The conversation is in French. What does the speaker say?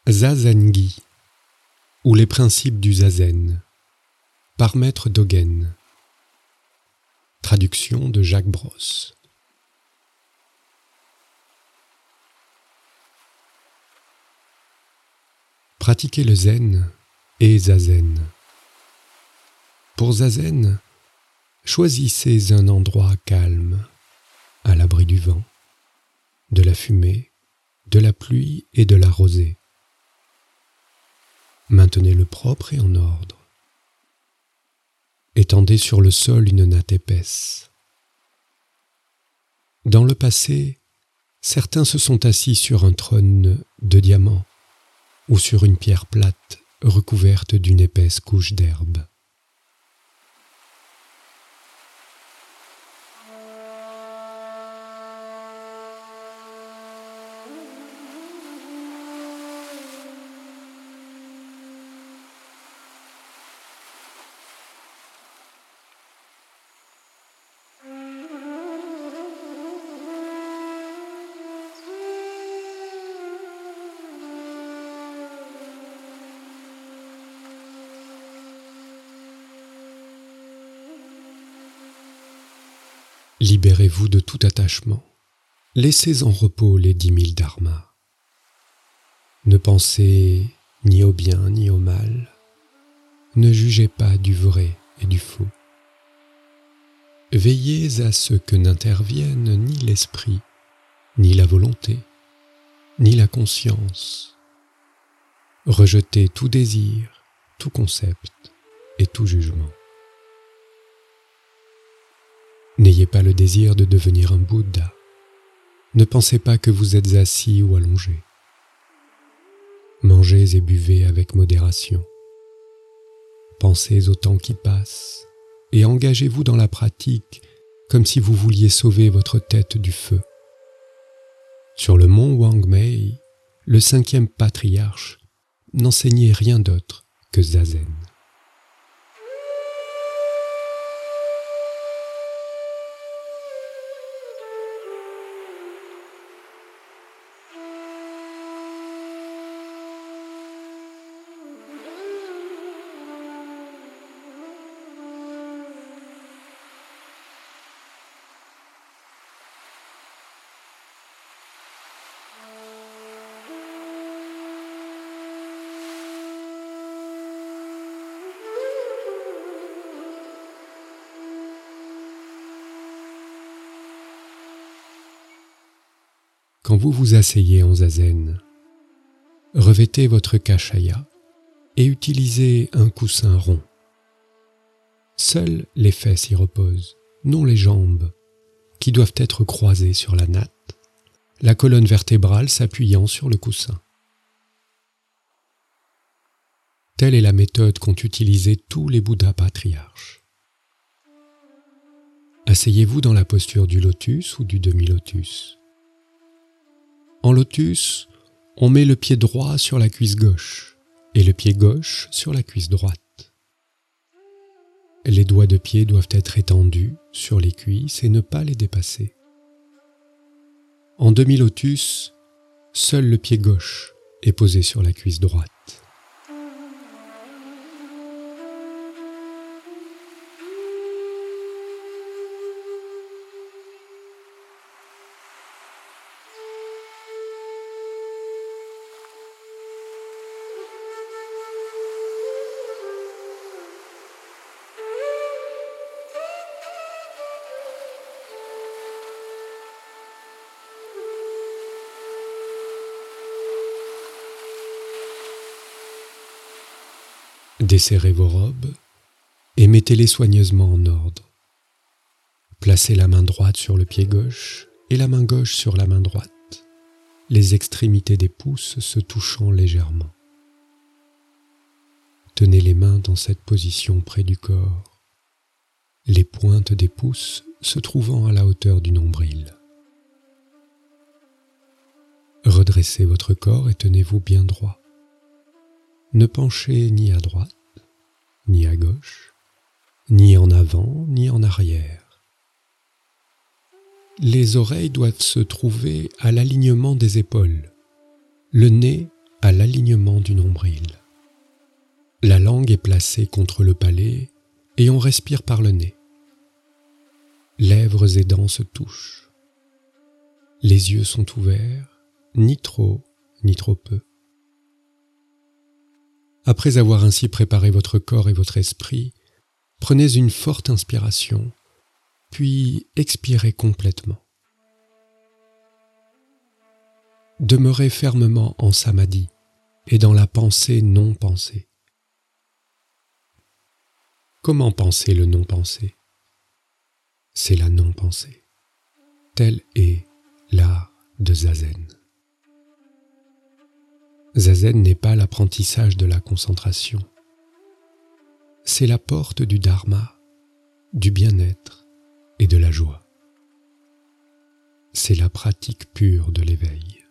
Zazengi, ou les principes du zazen, par Maître Dogen. Traduction de Jacques Brosse. Pratiquer le zen et zazen. Pour zazen, choisissez un endroit calme, à l'abri du vent, de la fumée, de la pluie et de la rosée. Maintenez-le propre et en ordre. Étendez sur le sol une natte épaisse. Dans le passé, certains se sont assis sur un trône de diamant ou sur une pierre plate recouverte d'une épaisse couche d'herbe. Libérez-vous de tout attachement. Laissez en repos les 10 000 dharmas. Ne pensez ni au bien ni au mal. Ne jugez pas du vrai et du faux. Veillez à ce que n'interviennent ni l'esprit, ni la volonté, ni la conscience. Rejetez tout désir, tout concept et tout jugement. N'ayez pas le désir de devenir un Bouddha. Ne pensez pas que vous êtes assis ou allongé. Mangez et buvez avec modération. Pensez au temps qui passe et engagez-vous dans la pratique comme si vous vouliez sauver votre tête du feu. Sur le mont Wangmei, le 5e patriarche n'enseignait rien d'autre que Zazen. Quand vous vous asseyez en zazen, revêtez votre kashaya et utilisez un coussin rond. Seules les fesses y reposent, non les jambes, qui doivent être croisées sur la natte, la colonne vertébrale s'appuyant sur le coussin. Telle est la méthode qu'ont utilisée tous les Bouddhas patriarches. Asseyez-vous dans la posture du lotus ou du demi-lotus. En lotus, on met le pied droit sur la cuisse gauche et le pied gauche sur la cuisse droite. Les doigts de pied doivent être étendus sur les cuisses et ne pas les dépasser. En demi-lotus, seul le pied gauche est posé sur la cuisse droite. Desserrez vos robes et mettez-les soigneusement en ordre. Placez la main droite sur le pied gauche et la main gauche sur la main droite, les extrémités des pouces se touchant légèrement. Tenez les mains dans cette position près du corps, les pointes des pouces se trouvant à la hauteur du nombril. Redressez votre corps et tenez-vous bien droit. Ne penchez ni à droite, ni à gauche, ni en avant, ni en arrière. Les oreilles doivent se trouver à l'alignement des épaules, le nez à l'alignement du nombril. La langue est placée contre le palais et on respire par le nez. Lèvres et dents se touchent. Les yeux sont ouverts, ni trop, ni trop peu. Après avoir ainsi préparé votre corps et votre esprit, prenez une forte inspiration, puis expirez complètement. Demeurez fermement en samadhi et dans la pensée non pensée. Comment penser le non-pensé ? C'est la non-pensée. Tel est l'art de Zazen. Zazen n'est pas l'apprentissage de la concentration. C'est la porte du dharma, du bien-être et de la joie. C'est la pratique pure de l'éveil.